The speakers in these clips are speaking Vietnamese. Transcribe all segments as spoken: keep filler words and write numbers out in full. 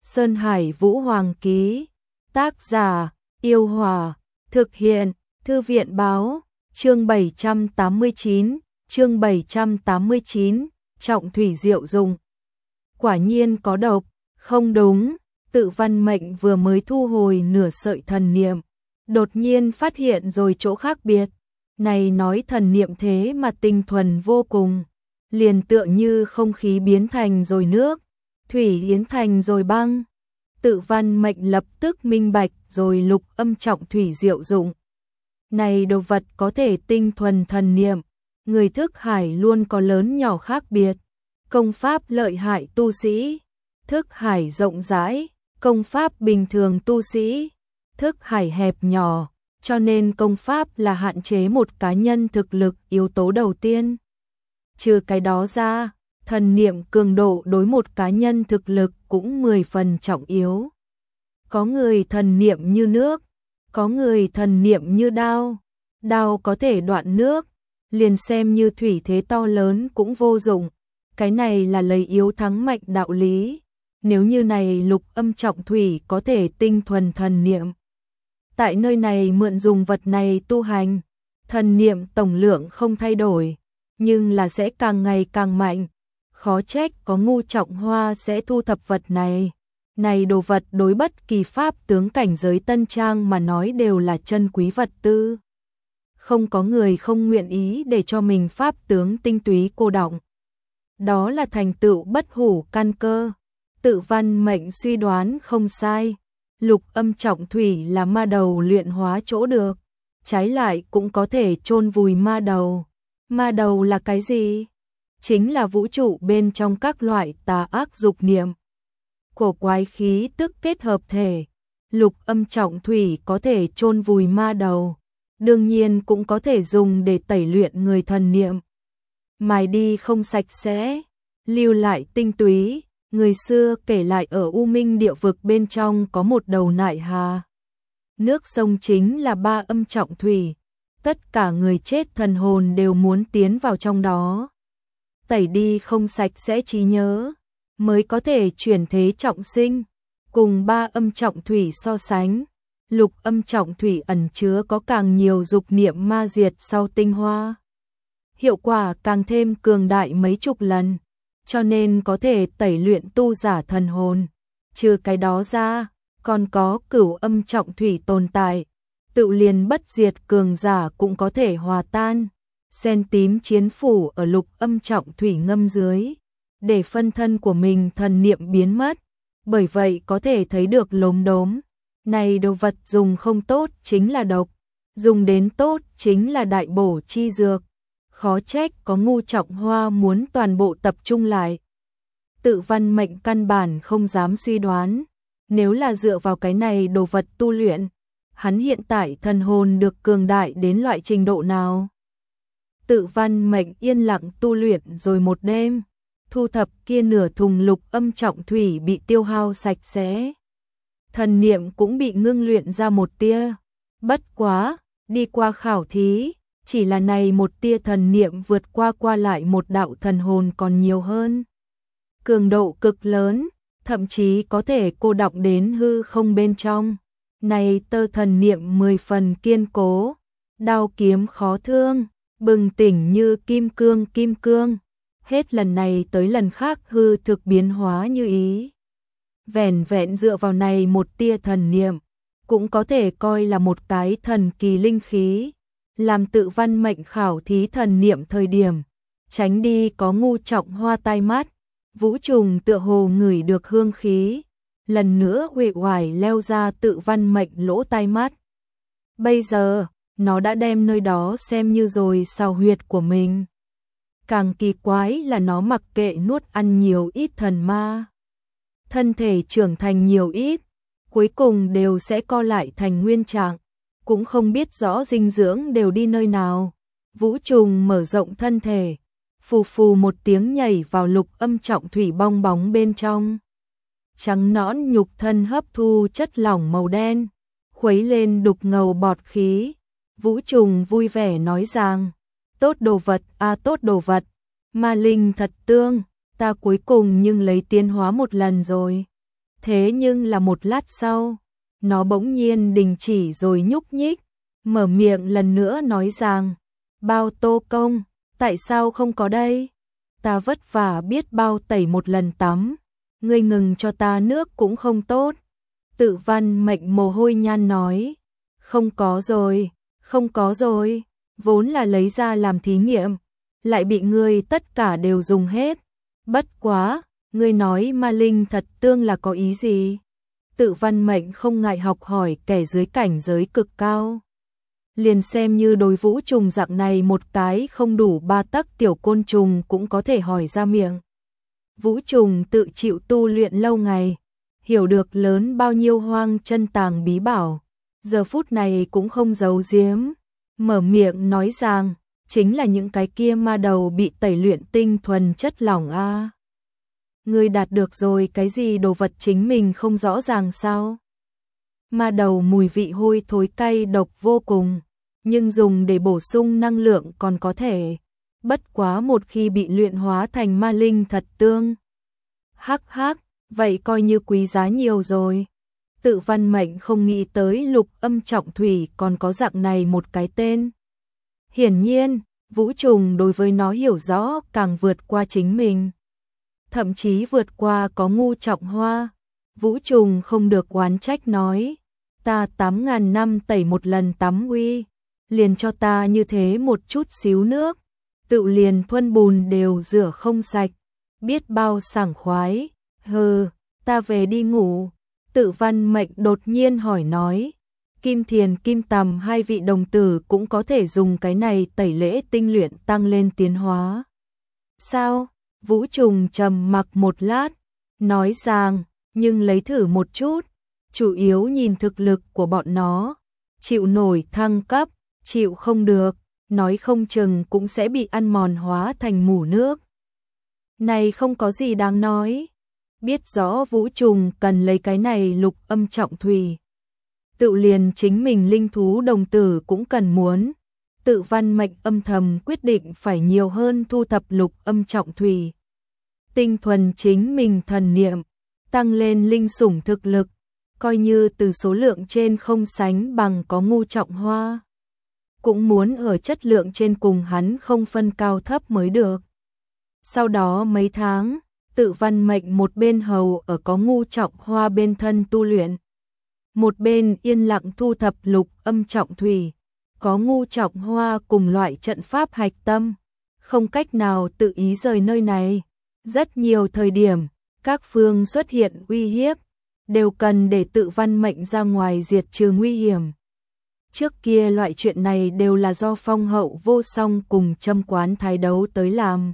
Sơn Hải Vũ Hoàng ký. Tác giả, Yêu Hòa. Thực hiện, Thư viện Báo. Chương bảy trăm tám mươi chín, chương bảy trăm tám mươi chín, trọng thủy diệu dùng. Quả nhiên có độc, không đúng, Tự Văn Mệnh vừa mới thu hồi nửa sợi thần niệm, đột nhiên phát hiện rồi chỗ khác biệt. Này nói thần niệm thế mà tinh thuần vô cùng, liền tựa như không khí biến thành rồi nước, thủy biến thành rồi băng. Tự Văn Mệnh lập tức minh bạch rồi lục âm trọng thủy diệu dụng. Này đồ vật có thể tinh thuần thần niệm, người thức hải luôn có lớn nhỏ khác biệt. Công pháp lợi hại tu sĩ, thức hải rộng rãi, công pháp bình thường tu sĩ, thức hải hẹp nhỏ, cho nên công pháp là hạn chế một cá nhân thực lực yếu tố đầu tiên. Trừ cái đó ra, thần niệm cường độ đối một cá nhân thực lực cũng mười phần trọng yếu. Có người thần niệm như nước, có người thần niệm như đao, đao có thể đoạn nước, liền xem như thủy thế to lớn cũng vô dụng. Cái này là lấy yếu thắng mạnh đạo lý. Nếu như này lục âm trọng thủy có thể tinh thuần thần niệm, tại nơi này mượn dùng vật này tu hành, thần niệm tổng lượng không thay đổi, nhưng là sẽ càng ngày càng mạnh. Khó trách có Ngu Trọng Hoa sẽ thu thập vật này. Này đồ vật đối bất kỳ pháp tướng cảnh giới tân trang mà nói đều là chân quý vật tư. Không có người không nguyện ý để cho mình pháp tướng tinh túy cô đọng. Đó là thành tựu bất hủ căn cơ. Tự Văn Mệnh suy đoán không sai. Lục âm trọng thủy là ma đầu luyện hóa chỗ được, trái lại cũng có thể chôn vùi ma đầu. Ma đầu là cái gì? Chính là vũ trụ bên trong các loại tà ác dục niệm. Cổ quái khí tức kết hợp thể. Lục âm trọng thủy có thể chôn vùi ma đầu, đương nhiên cũng có thể dùng để tẩy luyện người thần niệm. Mài đi không sạch sẽ, lưu lại tinh túy. Người xưa kể lại ở U Minh địa vực bên trong có một đầu nại hà. Nước sông chính là ba âm trọng thủy. Tất cả người chết thần hồn đều muốn tiến vào trong đó. Tẩy đi không sạch sẽ trí nhớ, mới có thể chuyển thế trọng sinh. Cùng ba âm trọng thủy so sánh, lục âm trọng thủy ẩn chứa có càng nhiều dục niệm ma diệt sau tinh hoa. Hiệu quả càng thêm cường đại mấy chục lần, cho nên có thể tẩy luyện tu giả thần hồn. Trừ cái đó ra, còn có cửu âm trọng thủy tồn tại, tự liền bất diệt cường giả cũng có thể hòa tan. Sen tím chiến phủ ở lục âm trọng thủy ngâm dưới, để phân thân của mình thần niệm biến mất, bởi vậy có thể thấy được lốm đốm. Này đồ vật dùng không tốt chính là độc, dùng đến tốt chính là đại bổ chi dược. Khó trách có Ngu Trọng Hoa muốn toàn bộ tập trung lại. Tự Văn Mệnh căn bản không dám suy đoán, nếu là dựa vào cái này đồ vật tu luyện, hắn hiện tại thần hồn được cường đại đến loại trình độ nào. Tự Văn Mệnh yên lặng tu luyện rồi một đêm, thu thập kia nửa thùng lục âm trọng thủy bị tiêu hao sạch sẽ. Thần niệm cũng bị ngưng luyện ra một tia. Bất quá, đi qua khảo thí, chỉ là này một tia thần niệm vượt qua qua lại một đạo thần hồn còn nhiều hơn. Cường độ cực lớn, thậm chí có thể cô đọng đến hư không bên trong. Này tơ thần niệm mười phần kiên cố, đao kiếm khó thương, bừng tỉnh như kim cương kim cương. Hết lần này tới lần khác hư thực biến hóa như ý. Vẻn vẹn dựa vào này một tia thần niệm, cũng có thể coi là một cái thần kỳ linh khí. Làm Tự Văn Mệnh khảo thí thần niệm thời điểm, tránh đi có Ngu Trọng Hoa tai mắt, Vũ Trùng tựa hồ ngửi được hương khí, lần nữa uể oải leo ra Tự Văn Mệnh lỗ tai mắt. Bây giờ, nó đã đem nơi đó xem như rồi sào huyệt của mình. Càng kỳ quái là nó mặc kệ nuốt ăn nhiều ít thần ma, thân thể trưởng thành nhiều ít, cuối cùng đều sẽ co lại thành nguyên trạng. Cũng không biết rõ dinh dưỡng đều đi nơi nào. Vũ Trùng mở rộng thân thể, phù phù một tiếng nhảy vào lục âm trọng thủy bong bóng bên trong. Trắng nõn nhục thân hấp thu chất lỏng màu đen, khuấy lên đục ngầu bọt khí. Vũ Trùng vui vẻ nói rằng, tốt đồ vật, a à, tốt đồ vật, ma linh thật tương, ta cuối cùng nhưng lấy tiến hóa một lần rồi. Thế nhưng là một lát sau, nó bỗng nhiên đình chỉ rồi nhúc nhích, mở miệng lần nữa nói rằng, bao Tô công, tại sao không có đây? Ta vất vả biết bao tẩy một lần tắm, ngươi ngừng cho ta nước cũng không tốt. Tự Văn Mệnh mồ hôi nhan nói, không có rồi, không có rồi, vốn là lấy ra làm thí nghiệm, lại bị ngươi tất cả đều dùng hết. Bất quá, ngươi nói ma linh thật tương là có ý gì? Tự Văn Mệnh không ngại học hỏi kẻ dưới cảnh giới cực cao. Liền xem như đối vũ trùng dạng này một cái không đủ ba tấc tiểu côn trùng cũng có thể hỏi ra miệng. Vũ trùng tự chịu tu luyện lâu ngày, hiểu được lớn bao nhiêu hoang chân tàng bí bảo, giờ phút này cũng không giấu giếm, mở miệng nói rằng, chính là những cái kia ma đầu bị tẩy luyện tinh thuần chất lỏng a. À. Ngươi đạt được rồi cái gì đồ vật chính mình không rõ ràng sao? Ma đầu mùi vị hôi thối cay độc vô cùng, nhưng dùng để bổ sung năng lượng còn có thể, bất quá một khi bị luyện hóa thành ma linh thật tương. Hắc hắc, vậy coi như quý giá nhiều rồi. Tự Văn Mệnh không nghĩ tới Lục Âm Trọng Thủy còn có dạng này một cái tên. Hiển nhiên, vũ trùng đối với nó hiểu rõ càng vượt qua chính mình. Thậm chí vượt qua có Ngu Trọng Hoa. Vũ trùng không được oán trách nói, ta tám ngàn năm tẩy một lần tắm uy, liền cho ta như thế một chút xíu nước, tự liền thuần bùn đều rửa không sạch, biết bao sảng khoái. Hừ, ta về đi ngủ. Tự Văn Mệnh đột nhiên hỏi nói, Kim Thiền Kim Tầm hai vị đồng tử cũng có thể dùng cái này tẩy lễ tinh luyện tăng lên tiến hóa. Sao? Vũ trùng trầm mặc một lát, nói rằng, nhưng lấy thử một chút, chủ yếu nhìn thực lực của bọn nó, chịu nổi thăng cấp, chịu không được, nói không chừng cũng sẽ bị ăn mòn hóa thành mủ nước. Này không có gì đáng nói, biết rõ vũ trùng cần lấy cái này Lục Âm Trọng Thủy. Tự liền chính mình linh thú đồng tử cũng cần muốn. Tự Văn Mệnh âm thầm quyết định phải nhiều hơn thu thập Lục Âm Trọng Thủy. Tinh thuần chính mình thần niệm, tăng lên linh sủng thực lực, coi như từ số lượng trên không sánh bằng có Ngu Trọng Hoa. Cũng muốn ở chất lượng trên cùng hắn không phân cao thấp mới được. Sau đó mấy tháng, Tự Văn Mệnh một bên hầu ở có Ngu Trọng Hoa bên thân tu luyện, một bên yên lặng thu thập Lục Âm Trọng Thủy. Có Ngu Trọng Hoa cùng loại trận pháp hạch tâm, không cách nào tự ý rời nơi này. Rất nhiều thời điểm, các phương xuất hiện uy hiếp, đều cần để Tự Văn Mệnh ra ngoài diệt trừ nguy hiểm. Trước kia loại chuyện này đều là do Phong Hậu Vô Song cùng Châm Quán Thái đấu tới làm.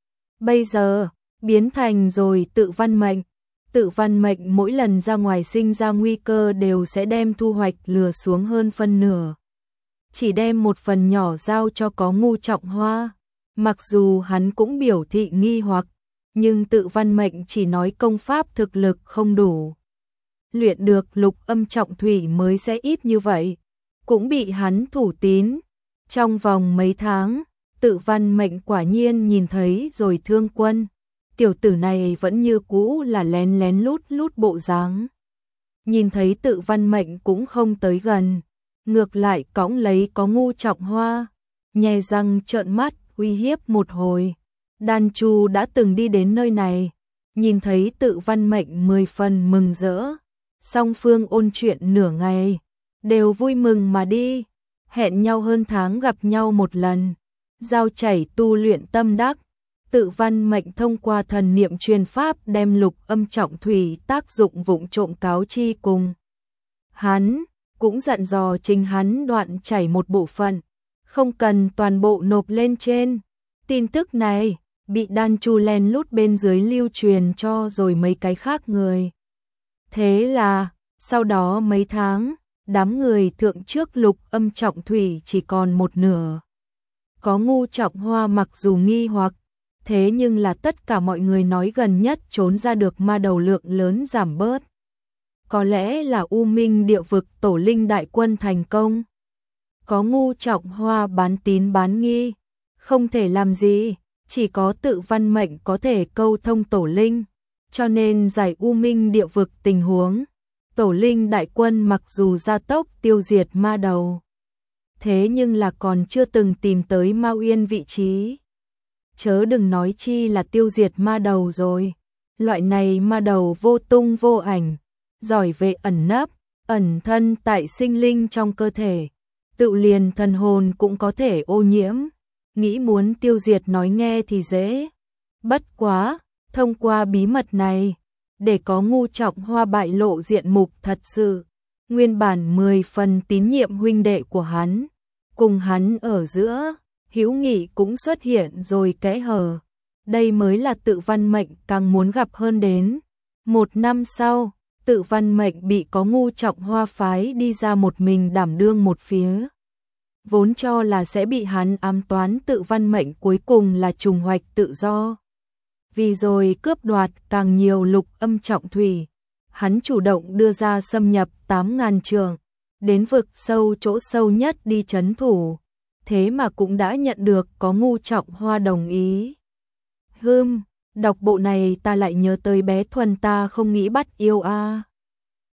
Bây giờ, biến thành rồi Tự Văn Mệnh. Tự Văn Mệnh mỗi lần ra ngoài sinh ra nguy cơ đều sẽ đem thu hoạch lừa xuống hơn phân nửa. Chỉ đem một phần nhỏ giao cho có Ngu Trọng Hoa. Mặc dù hắn cũng biểu thị nghi hoặc, nhưng Tự Văn Mệnh chỉ nói công pháp thực lực không đủ. Luyện được Lục Âm Trọng Thủy mới sẽ ít như vậy. Cũng bị hắn thủ tín. Trong vòng mấy tháng, Tự Văn Mệnh quả nhiên nhìn thấy rồi Thương Quân. Tiểu tử này vẫn như cũ là lén lén lút lút bộ dáng. Nhìn thấy Tự Văn Mệnh cũng không tới gần, ngược lại cõng lấy có Ngu Trọng Hoa, nhè răng trợn mắt uy hiếp một hồi. Đan Chu đã từng đi đến nơi này, nhìn thấy Tự Văn Mệnh mười phần mừng rỡ, song phương ôn chuyện nửa ngày, đều vui mừng mà đi, hẹn nhau hơn tháng gặp nhau một lần, giao chảy tu luyện tâm đắc. Tự Văn Mệnh thông qua thần niệm truyền pháp đem Lục Âm Trọng Thủy tác dụng vụng trộm cáo chi cùng. Hắn cũng dặn dò chính hắn đoạn chảy một bộ phận, không cần toàn bộ nộp lên trên. Tin tức này bị Đan Chu len lút bên dưới lưu truyền cho rồi mấy cái khác người. Thế là, sau đó mấy tháng, đám người thượng trước Lục Âm Trọng Thủy chỉ còn một nửa. Có Ngu Trọng Hoa mặc dù nghi hoặc, thế nhưng là tất cả mọi người nói gần nhất trốn ra được ma đầu lượng lớn giảm bớt. Có lẽ là U Minh địa vực tổ linh đại quân thành công. Có Ngu Trọng Hoa bán tín bán nghi, không thể làm gì, chỉ có Tự Văn Mệnh có thể câu thông tổ linh. cho nên giải U Minh địa vực tình huống. Tổ linh đại quân mặc dù gia tốc tiêu diệt ma đầu, thế nhưng là còn chưa từng tìm tới Ma Uyên vị trí. Chớ đừng nói chi là tiêu diệt ma đầu rồi. Loại này ma đầu vô tung vô ảnh, giỏi về ẩn nấp, ẩn thân tại sinh linh trong cơ thể. Tự liền thần hồn cũng có thể ô nhiễm. Nghĩ muốn tiêu diệt nói nghe thì dễ. Bất quá, thông qua bí mật này, để có Ngu Trọng Hoa bại lộ diện mục thật sự. Nguyên bản mười phần tín nhiệm huynh đệ của hắn, cùng hắn ở giữa, hữu nghị cũng xuất hiện rồi kẽ hở. Đây mới là Tự Văn Mệnh càng muốn gặp hơn đến. Một năm sau, Tự Văn Mệnh bị có Ngu Trọng Hoa phái đi ra một mình đảm đương một phía. Vốn cho là sẽ bị hắn ám toán, Tự Văn Mệnh cuối cùng là trùng hoạch tự do. Vì rồi cướp đoạt càng nhiều lục âm trọng thủy, hắn chủ động đưa ra xâm nhập tám ngàn trường, đến vực sâu chỗ sâu nhất đi trấn thủ. Thế mà cũng đã nhận được có Ngu Trọng Hoa đồng ý. Hừm, đọc bộ này ta lại nhớ tới bé Thuần ta không nghĩ bắt yêu a. À.